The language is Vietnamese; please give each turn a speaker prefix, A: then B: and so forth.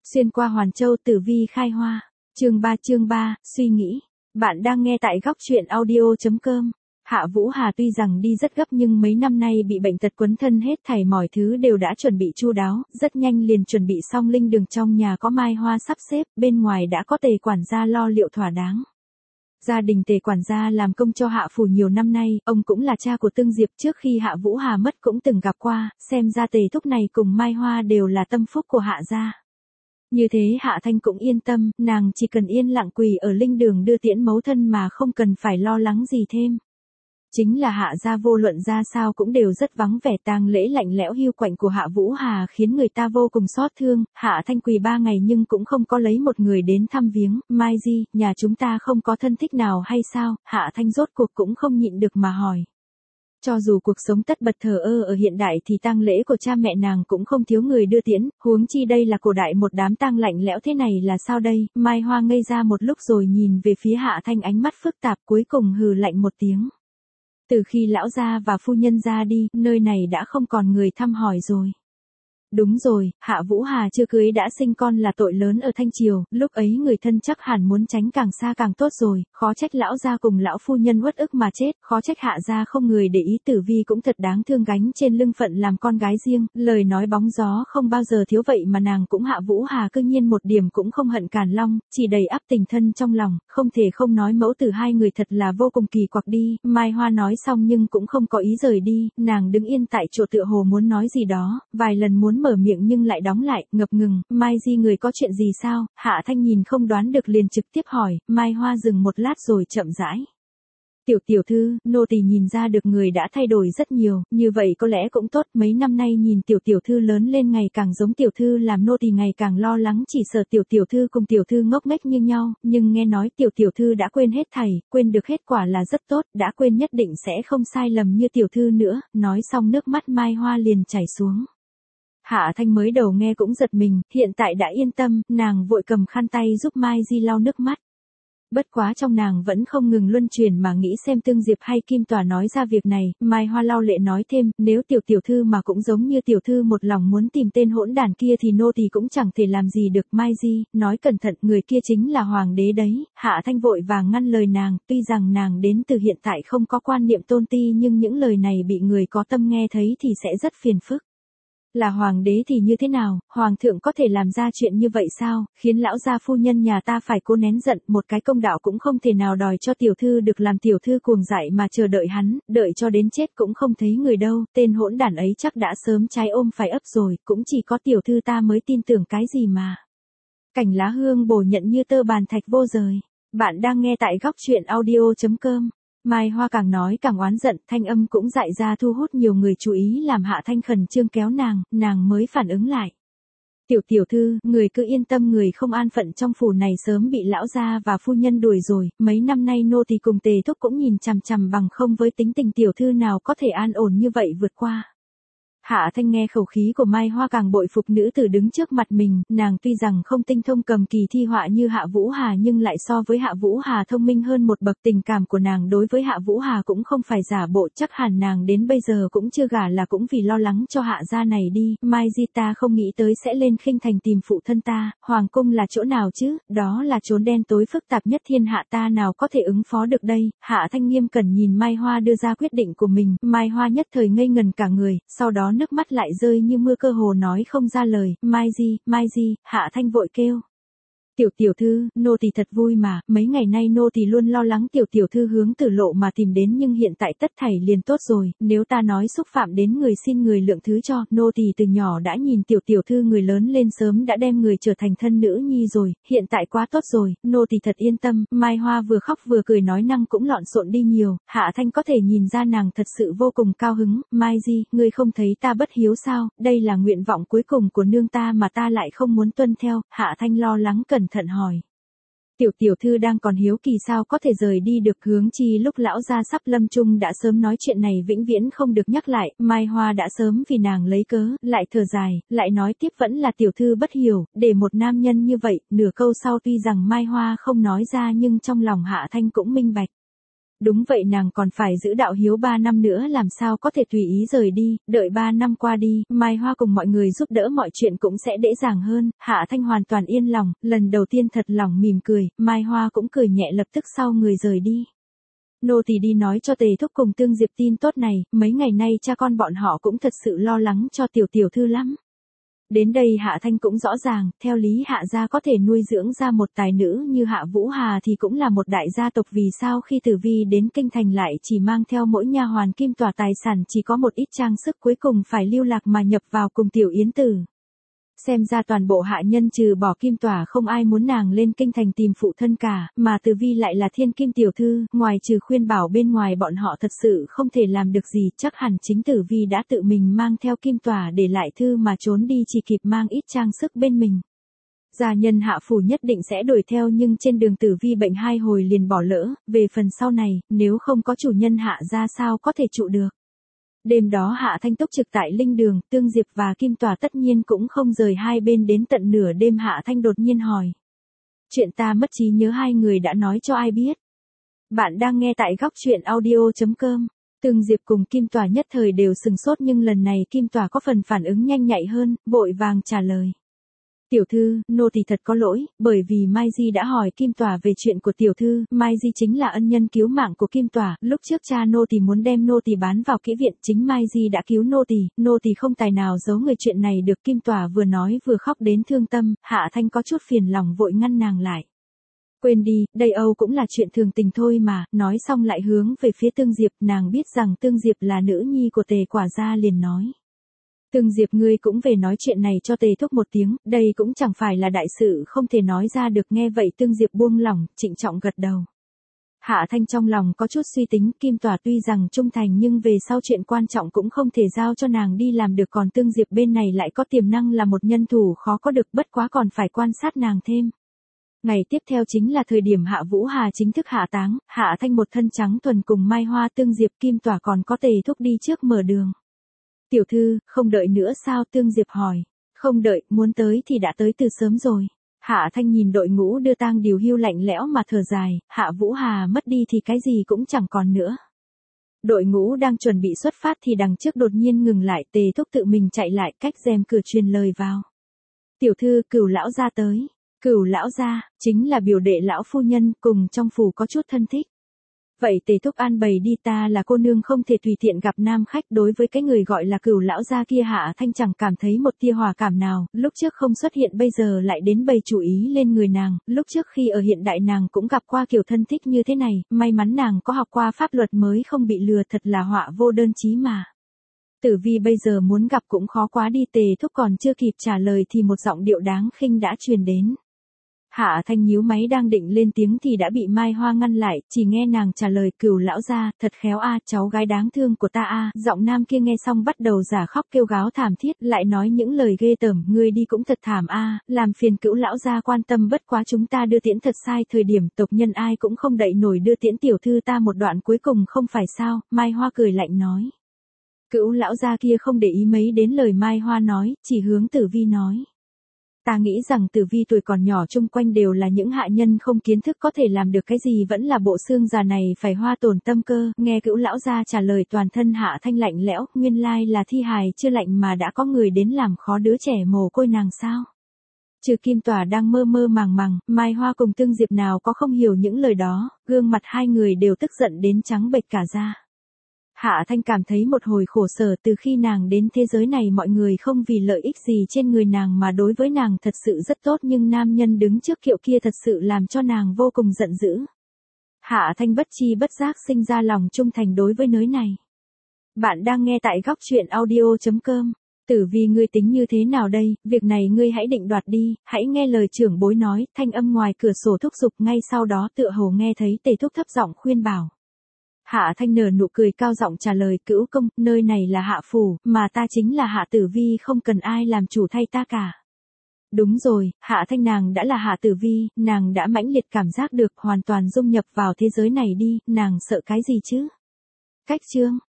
A: Xuyên qua Hoàn Châu tử vi khai hoa. Chương 3, suy nghĩ. Bạn đang nghe tại góc truyện audio.com. Hạ Vũ Hà tuy rằng đi rất gấp nhưng mấy năm nay bị bệnh tật quấn thân hết thảy mọi thứ đều đã chuẩn bị chu đáo, rất nhanh liền chuẩn bị xong linh đường trong nhà có mai hoa sắp xếp, bên ngoài đã có Tề quản gia lo liệu thỏa đáng. Gia đình Tề quản gia làm công cho Hạ phủ nhiều năm nay, ông cũng là cha của Tương Diệp, trước khi Hạ Vũ Hà mất cũng từng gặp qua, xem ra Tề thúc này cùng Mai Hoa đều là tâm phúc của Hạ gia. Như thế Hạ Thanh cũng yên tâm, nàng chỉ cần yên lặng quỳ ở linh đường đưa tiễn mẫu thân mà không cần phải lo lắng gì thêm. Chính là Hạ gia vô luận ra sao cũng đều rất vắng vẻ, tang lễ lạnh lẽo hiu quạnh của Hạ Vũ Hà khiến người ta vô cùng xót thương. Hạ Thanh quỳ 3 ngày nhưng cũng không có lấy một người đến thăm viếng. Mai Di, nhà chúng ta không có thân thích nào hay sao? Hạ Thanh rốt cuộc cũng không nhịn được mà hỏi. Cho dù cuộc sống tất bật thờ ơ ở hiện đại thì tang lễ của cha mẹ nàng cũng không thiếu người đưa tiễn, huống chi đây là cổ đại, một đám tang lạnh lẽo thế này là sao đây? Mai Hoa ngây ra một lúc rồi nhìn về phía Hạ Thanh, ánh mắt phức tạp, cuối cùng hừ lạnh một tiếng. Từ khi lão gia và phu nhân ra đi, nơi này đã không còn người thăm hỏi rồi. Đúng rồi, Hạ Vũ Hà chưa cưới đã sinh con là tội lớn ở Thanh Triều, lúc ấy người thân chắc hẳn muốn tránh càng xa càng tốt rồi, khó trách lão gia cùng lão phu nhân uất ức mà chết, khó trách Hạ gia không người để ý. Tử Vi cũng thật đáng thương, gánh trên lưng phận làm con gái riêng, lời nói bóng gió không bao giờ thiếu, vậy mà nàng cũng Hạ Vũ Hà cư nhiên một điểm cũng không hận Càn Long, chỉ đầy ắp tình thân trong lòng, không thể không nói mẫu tử hai người thật là vô cùng kỳ quặc đi. Mai Hoa nói xong nhưng cũng không có ý rời đi, nàng đứng yên tại chỗ tựa hồ muốn nói gì đó, vài lần muốn mở miệng nhưng lại đóng lại, ngập ngừng. Mai Di, người có chuyện gì sao? Hạ Thanh nhìn không đoán được liền trực tiếp hỏi. Mai Hoa dừng một lát rồi chậm rãi. Tiểu thư, nô tỳ nhìn ra được người đã thay đổi rất nhiều, như vậy có lẽ cũng tốt, mấy năm nay nhìn tiểu thư lớn lên ngày càng giống tiểu thư, làm nô tỳ ngày càng lo lắng, chỉ sợ tiểu thư cùng tiểu thư ngốc nghếch như nhau, nhưng nghe nói tiểu thư đã quên hết thảy, quên được hết quả là rất tốt, đã quên nhất định sẽ không sai lầm như tiểu thư nữa. Nói xong nước mắt Mai Hoa liền chảy xuống. Hạ Thanh mới đầu nghe cũng giật mình, hiện tại đã yên tâm, nàng vội cầm khăn tay giúp Mai Di lau nước mắt. Bất quá trong nàng vẫn không ngừng luân chuyển mà nghĩ xem Tương Diệp hay Kim Tòa nói ra việc này. Mai Hoa lau lệ nói thêm, nếu tiểu thư mà cũng giống như tiểu thư một lòng muốn tìm tên hỗn đản kia thì nô tỳ cũng chẳng thể làm gì được. Mai Di, nói cẩn thận, người kia chính là hoàng đế đấy. Hạ Thanh vội vàng ngăn lời nàng, tuy rằng nàng đến từ hiện tại không có quan niệm tôn ti nhưng những lời này bị người có tâm nghe thấy thì sẽ rất phiền phức. Là hoàng đế thì như thế nào, hoàng thượng có thể làm ra chuyện như vậy sao, khiến lão gia phu nhân nhà ta phải cố nén giận, một cái công đạo cũng không thể nào đòi cho tiểu thư được, làm tiểu thư cuồng dại mà chờ đợi hắn, đợi cho đến chết cũng không thấy người đâu, tên hỗn đản ấy chắc đã sớm trái ôm phải ấp rồi, cũng chỉ có tiểu thư ta mới tin tưởng cái gì mà. Cảnh lá hương bổ nhận như tơ bàn thạch vô rời. Bạn đang nghe tại góc truyện audio.com. Mai Hoa càng nói càng oán giận, thanh âm cũng dại ra thu hút nhiều người chú ý, làm Hạ Thanh khẩn trương kéo nàng mới phản ứng lại. Tiểu thư, người cứ yên tâm, người không an phận trong phủ này sớm bị lão gia và phu nhân đuổi rồi, mấy năm nay nô tỳ cùng Tề thúc cũng nhìn chằm chằm, bằng không với tính tình tiểu thư nào có thể an ổn như vậy vượt qua. Hạ Thanh nghe khẩu khí của Mai Hoa càng bội phục nữ tử đứng trước mặt mình, nàng tuy rằng không tinh thông cầm kỳ thi họa như Hạ Vũ Hà nhưng lại so với Hạ Vũ Hà thông minh hơn một bậc, tình cảm của nàng đối với Hạ Vũ Hà cũng không phải giả bộ, chắc hẳn nàng đến bây giờ cũng chưa gả là cũng vì lo lắng cho Hạ gia này đi. Mai Di, ta không nghĩ tới sẽ lên Khinh Thành tìm phụ thân ta, hoàng cung là chỗ nào chứ, đó là chốn đen tối phức tạp nhất thiên hạ, ta nào có thể ứng phó được đây. Hạ Thanh nghiêm cẩn nhìn Mai Hoa đưa ra quyết định của mình, Mai Hoa nhất thời ngây ngần cả người, sau đó nước mắt lại rơi như mưa, cơ hồ nói không ra lời. Mai Di, Hạ Thanh vội kêu. Tiểu thư, nô tỳ thật vui mà, mấy ngày nay nô tỳ luôn lo lắng tiểu thư hướng Tử Lộ mà tìm đến, nhưng hiện tại tất thảy liền tốt rồi, nếu ta nói xúc phạm đến người xin người lượng thứ cho, nô tỳ từ nhỏ đã nhìn tiểu thư người lớn lên, sớm đã đem người trở thành thân nữ nhi rồi, hiện tại quá tốt rồi, nô tỳ thật yên tâm. Mai Hoa vừa khóc vừa cười, nói năng cũng lọn xộn đi nhiều, Hạ Thanh có thể nhìn ra nàng thật sự vô cùng cao hứng. Mai Di, ngươi không thấy ta bất hiếu sao, đây là nguyện vọng cuối cùng của nương ta mà ta lại không muốn tuân theo. Hạ Thanh lo lắng cẩn thận hỏi. Tiểu thư đang còn hiếu kỳ sao có thể rời đi được, hướng chi lúc lão gia sắp lâm chung đã sớm nói chuyện này vĩnh viễn không được nhắc lại. Mai Hoa đã sớm vì nàng lấy cớ, lại thở dài, lại nói tiếp, vẫn là tiểu thư bất hiểu, để một nam nhân như vậy. Nửa câu sau tuy rằng Mai Hoa không nói ra nhưng trong lòng Hạ Thanh cũng minh bạch. Đúng vậy, nàng còn phải giữ đạo hiếu 3 năm nữa, làm sao có thể tùy ý rời đi, đợi 3 năm qua đi, Mai Hoa cùng mọi người giúp đỡ mọi chuyện cũng sẽ dễ dàng hơn. Hạ Thanh hoàn toàn yên lòng, lần đầu tiên thật lòng mỉm cười, Mai Hoa cũng cười nhẹ lập tức sau người rời đi. Nô tỳ đi nói cho Tề thúc cùng Tương Diệp tin tốt này, mấy ngày nay cha con bọn họ cũng thật sự lo lắng cho tiểu tiểu thư lắm. Đến đây Hạ Thanh cũng rõ ràng, theo lý Hạ gia có thể nuôi dưỡng ra một tài nữ như Hạ Vũ Hà thì cũng là một đại gia tộc, vì sao khi Tử Vi đến kinh thành lại chỉ mang theo mỗi nha hoàn Kim Tỏa tài sản chỉ có một ít trang sức, cuối cùng phải lưu lạc mà nhập vào cùng tiểu yến tử. Xem ra toàn bộ hạ nhân trừ bỏ Kim Tỏa không ai muốn nàng lên kinh thành tìm phụ thân cả, mà Tử Vi lại là thiên kim tiểu thư, ngoài trừ khuyên bảo bên ngoài bọn họ thật sự không thể làm được gì, chắc hẳn chính Tử Vi đã tự mình mang theo Kim Tỏa để lại thư mà trốn đi, chỉ kịp mang ít trang sức bên mình. Gia nhân Hạ phủ nhất định sẽ đuổi theo, nhưng trên đường Tử Vi bệnh 2 hồi liền bỏ lỡ, về phần sau này, nếu không có chủ nhân Hạ gia sao có thể trụ được. Đêm đó Hạ Thanh túc trực tại linh đường, Tương Diệp và Kim Tỏa tất nhiên cũng không rời hai bên, đến tận nửa đêm Hạ Thanh đột nhiên hỏi. Chuyện ta mất trí nhớ hai người đã nói cho ai biết? Bạn đang nghe tại góc truyện audio.com. Tương Diệp cùng Kim Tỏa nhất thời đều sừng sốt, nhưng lần này Kim Tỏa có phần phản ứng nhanh nhạy hơn, vội vàng trả lời. Tiểu thư, nô tỳ thật có lỗi, bởi vì Mai Di đã hỏi Kim Tỏa về chuyện của tiểu thư, Mai Di chính là ân nhân cứu mạng của Kim Tỏa, lúc trước cha nô tỳ muốn đem nô tỳ bán vào kỹ viện, chính Mai Di đã cứu nô tỳ không tài nào giấu người chuyện này được. Kim Tỏa vừa nói vừa khóc đến thương tâm, Hạ Thanh có chút phiền lòng vội ngăn nàng lại. Quên đi, đây Âu cũng là chuyện thường tình thôi mà, nói xong lại hướng về phía Tương Diệp, nàng biết rằng Tương Diệp là nữ nhi của Tề Quả gia liền nói. Tương Diệp, ngươi cũng về nói chuyện này cho Tề thúc một tiếng, đây cũng chẳng phải là đại sự không thể nói ra được. Nghe vậy Tương Diệp buông lỏng, trịnh trọng gật đầu. Hạ Thanh trong lòng có chút suy tính, Kim Tỏa tuy rằng trung thành nhưng về sau chuyện quan trọng cũng không thể giao cho nàng đi làm được, còn Tương Diệp bên này lại có tiềm năng là một nhân thủ khó có được, bất quá còn phải quan sát nàng thêm. Ngày tiếp theo chính là thời điểm Hạ Vũ Hà chính thức hạ táng, Hạ Thanh một thân trắng thuần cùng Mai Hoa, Tương Diệp, Kim Tỏa còn có Tề thúc đi trước mở đường. Tiểu thư, không đợi nữa sao? Tương Diệp hỏi. Không đợi, muốn tới thì đã tới từ sớm rồi. Hạ Thanh nhìn đội ngũ đưa tang điều hưu lạnh lẽo mà thở dài, Hạ Vũ Hà mất đi thì cái gì cũng chẳng còn nữa. Đội ngũ đang chuẩn bị xuất phát thì đằng trước đột nhiên ngừng lại, Tề thúc tự mình chạy lại, cách rèm cửa truyền lời vào. Tiểu thư, Cửu lão gia tới. Cửu lão gia, chính là biểu đệ lão phu nhân, cùng trong phủ có chút thân thích. Vậy Tề thúc an bày đi, ta là cô nương không thể tùy tiện gặp nam khách. Đối với cái người gọi là Cửu lão gia kia Hạ Thanh chẳng cảm thấy một tia hòa cảm nào, lúc trước không xuất hiện bây giờ lại đến bày chủ ý lên người nàng, lúc trước khi ở hiện đại nàng cũng gặp qua kiểu thân thích như thế này, may mắn nàng có học qua pháp luật mới không bị lừa, thật là họa vô đơn chí mà. Tử Vi bây giờ muốn gặp cũng khó quá đi. Tề thúc còn chưa kịp trả lời thì một giọng điệu đáng khinh đã truyền đến. Hạ Thanh nhíu máy đang định lên tiếng thì đã bị Mai Hoa ngăn lại, chỉ nghe nàng trả lời, Cửu lão gia, thật khéo a, cháu gái đáng thương của ta a. Giọng nam kia nghe xong bắt đầu giả khóc kêu gáo thảm thiết, lại nói những lời ghê tởm, ngươi đi cũng thật thảm a, làm phiền Cửu lão gia quan tâm, bất quá chúng ta đưa tiễn thật sai thời điểm, tộc nhân ai cũng không đậy nổi đưa tiễn tiểu thư ta một đoạn cuối cùng không phải sao? Mai Hoa cười lạnh nói. Cửu lão gia kia không để ý mấy đến lời Mai Hoa nói, chỉ hướng Tử Vi nói. Ta nghĩ rằng Tử Vi tuổi còn nhỏ chung quanh đều là những hạ nhân không kiến thức, có thể làm được cái gì vẫn là bộ xương già này phải hoa tổn tâm cơ. Nghe Cửu lão gia trả lời toàn thân Hạ Thanh lạnh lẽo, nguyên lai là thi hài chưa lạnh mà đã có người đến làm khó đứa trẻ mồ côi nàng sao? Trừ Kim Tỏa đang mơ mơ màng màng, Mai Hoa cùng Tương Diệp nào có không hiểu những lời đó, gương mặt hai người đều tức giận đến trắng bệch cả da. Hạ Thanh cảm thấy một hồi khổ sở, từ khi nàng đến thế giới này mọi người không vì lợi ích gì trên người nàng mà đối với nàng thật sự rất tốt, nhưng nam nhân đứng trước kiệu kia thật sự làm cho nàng vô cùng giận dữ. Hạ Thanh bất chi bất giác sinh ra lòng trung thành đối với nơi này. Bạn đang nghe tại góc truyện audio.com. Tử Vi, ngươi tính như thế nào đây, việc này ngươi hãy định đoạt đi, hãy nghe lời trưởng bối nói. Thanh âm ngoài cửa sổ thúc giục, ngay sau đó tựa hồ nghe thấy Tề thúc thấp giọng khuyên bảo. Hạ Thanh nở nụ cười cao giọng trả lời, Cữu công, nơi này là Hạ phủ, mà ta chính là Hạ Tử Vi, không cần ai làm chủ thay ta cả. Đúng rồi, Hạ Thanh nàng đã là Hạ Tử Vi, nàng đã mãnh liệt cảm giác được, hoàn toàn dung nhập vào thế giới này đi, nàng sợ cái gì chứ? Cách chương